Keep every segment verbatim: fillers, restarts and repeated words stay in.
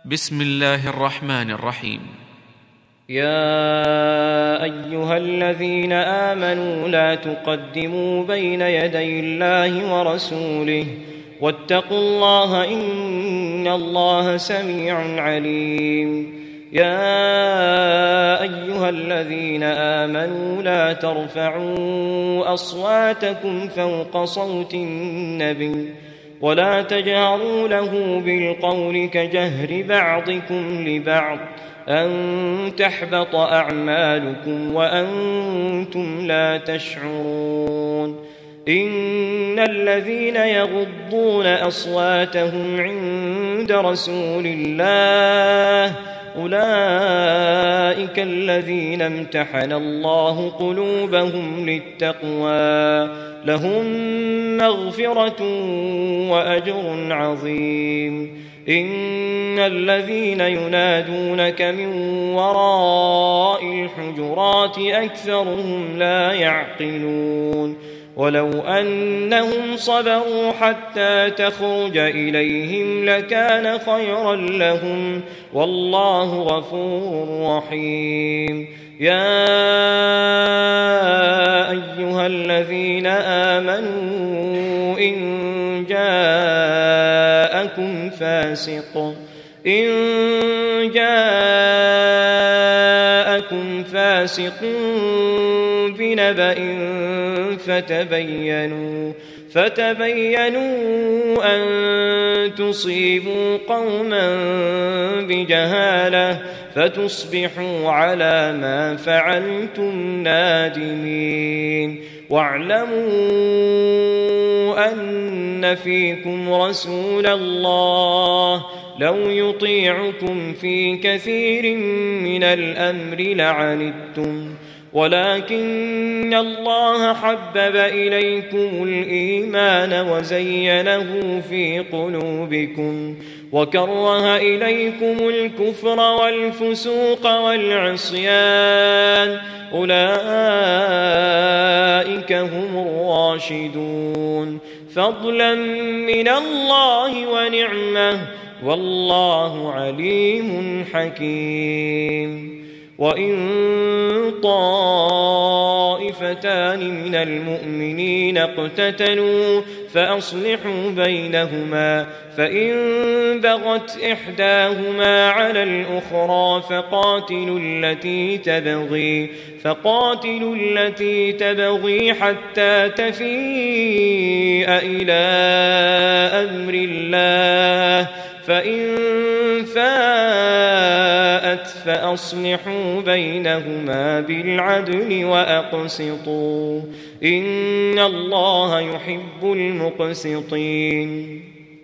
بسم الله الرحمن الرحيم. يا أيها الذين آمنوا لا تقدموا بين يدي الله ورسوله واتقوا الله إن الله سميع عليم. يا أيها الذين آمنوا لا ترفعوا أصواتكم فوق صوت النبي ولا تجهروا له بالقول كجهر بعضكم لبعض أن تحبط أعمالكم وأنتم لا تشعرون. إن الذين يغضون أصواتهم عند رسول الله أولئك الذين امتحن الله قلوبهم للتقوى لهم مغفرة وأجر عظيم. إن الذين ينادونك من وراء الحجرات أكثرهم لا يعقلون. ولو أنهم صبروا حتى تخرج إليهم لكان خيرا لهم والله غفور رحيم. يا أيها الذين آمنوا إن جاءكم فاسق إن جاءكم فاسق بنبأ فتبينوا فتبينوا أن تصيبوا قوما بجهالة فتصبحوا على ما فعلتم نادمين. واعلموا أن فيكم رسول الله لو يطيعكم في كثير من الأمر لعنتم ولكن الله حبب إليكم الإيمان وزينه في قلوبكم وكره إليكم الكفر والفسوق والعصيان أولئك هم الراشدون فضلا من الله ونعمة والله عليم حكيم. وإن طائفتان من المؤمنين اقتتلوا فأصلحوا بينهما فإن بغت إحداهما على الأخرى فقاتلوا التي تبغي فقاتلوا التي تبغي حتى تفيء إلى أمر الله فإن فاءت فأصلحوا بينهما بالعدل وأقسطوا إن الله يحب المقسطين.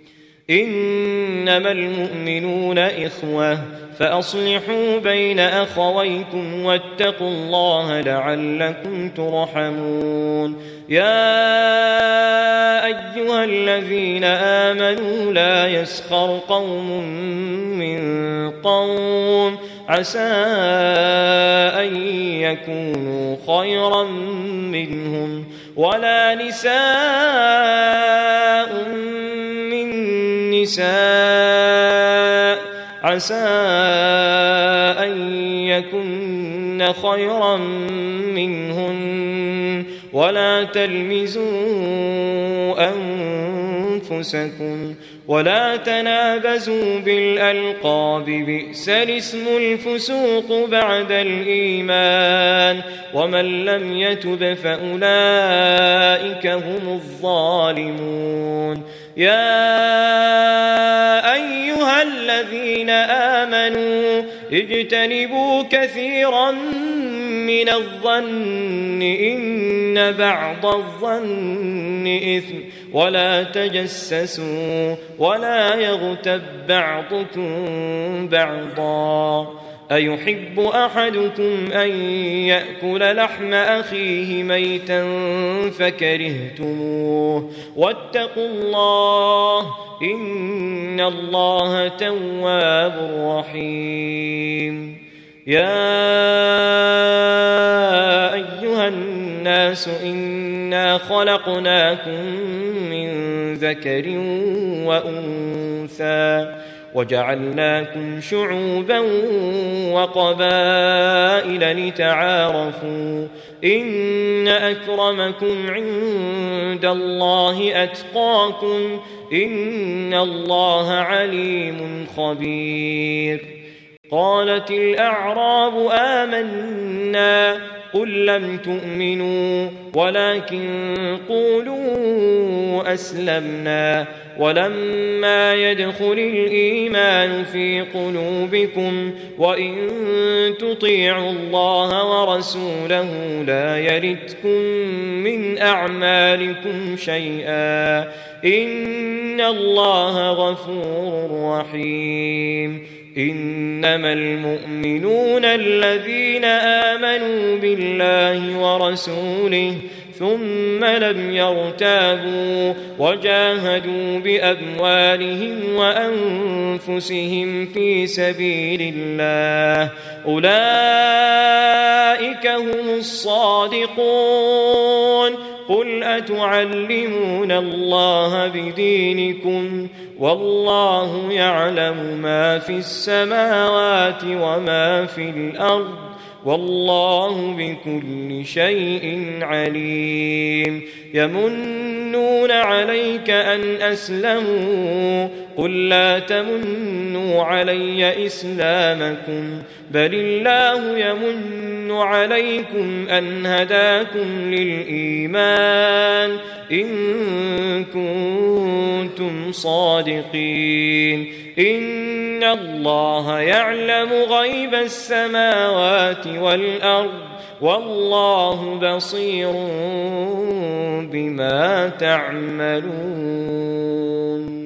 إنما المؤمنون إخوة فأصلحوا بين أخويكم واتقوا الله لعلكم ترحمون. يا أيها الذين آمنوا لا يسخر قوم من قوم عسى أن يكونوا خيرا منهم ولا نساء من نساء عسى أن يكن خيرا منهن ولا تلمزوا أنفسكم ولا تنابزوا بالألقاب بئس الاسم الفسوق بعد الإيمان ومن لم يتب فأولئك هم الظالمون. يا أيها الذين آمنوا اجتنبوا كثيرا من الظن إن بعض الظن إثم ولا تجسسوا ولا يغتب بعضكم بعضا أيحب أحدكم أن يأكل لحم أخيه ميتا فكرهتموه واتقوا الله إن الله تواب رحيم. يا أيها الناس إنا خلقناكم من ذكر وأنثى وجعلناكم شعوبا وقبائل لتعارفوا إن أكرمكم عند الله أتقاكم إن الله عليم خبير. قالت الأعراب آمنا قل لم تؤمنوا ولكن قولوا أسلمنا ولما يدخل الإيمان في قلوبكم وإن تطيعوا الله ورسوله لا يلتكم من أعمالكم شيئا إن الله غفور رحيم. إنما المؤمنون الذين آمنوا بالله ورسوله ثم لم يرتابوا وجاهدوا بأموالهم وأنفسهم في سبيل الله أولئك هم الصادقون. قل أتعلمون الله بدينكم والله يعلم ما في السماوات وما في الأرض والله بكل شيء عليم. يمنون عليك أن أسلموا قل لا تمنوا علي إسلامكم بل الله يمن عليكم أن هداكم للإيمان إن كنتم صادقين. إن الله يعلم غيب السماوات والأرض والله بصير بما تعملون.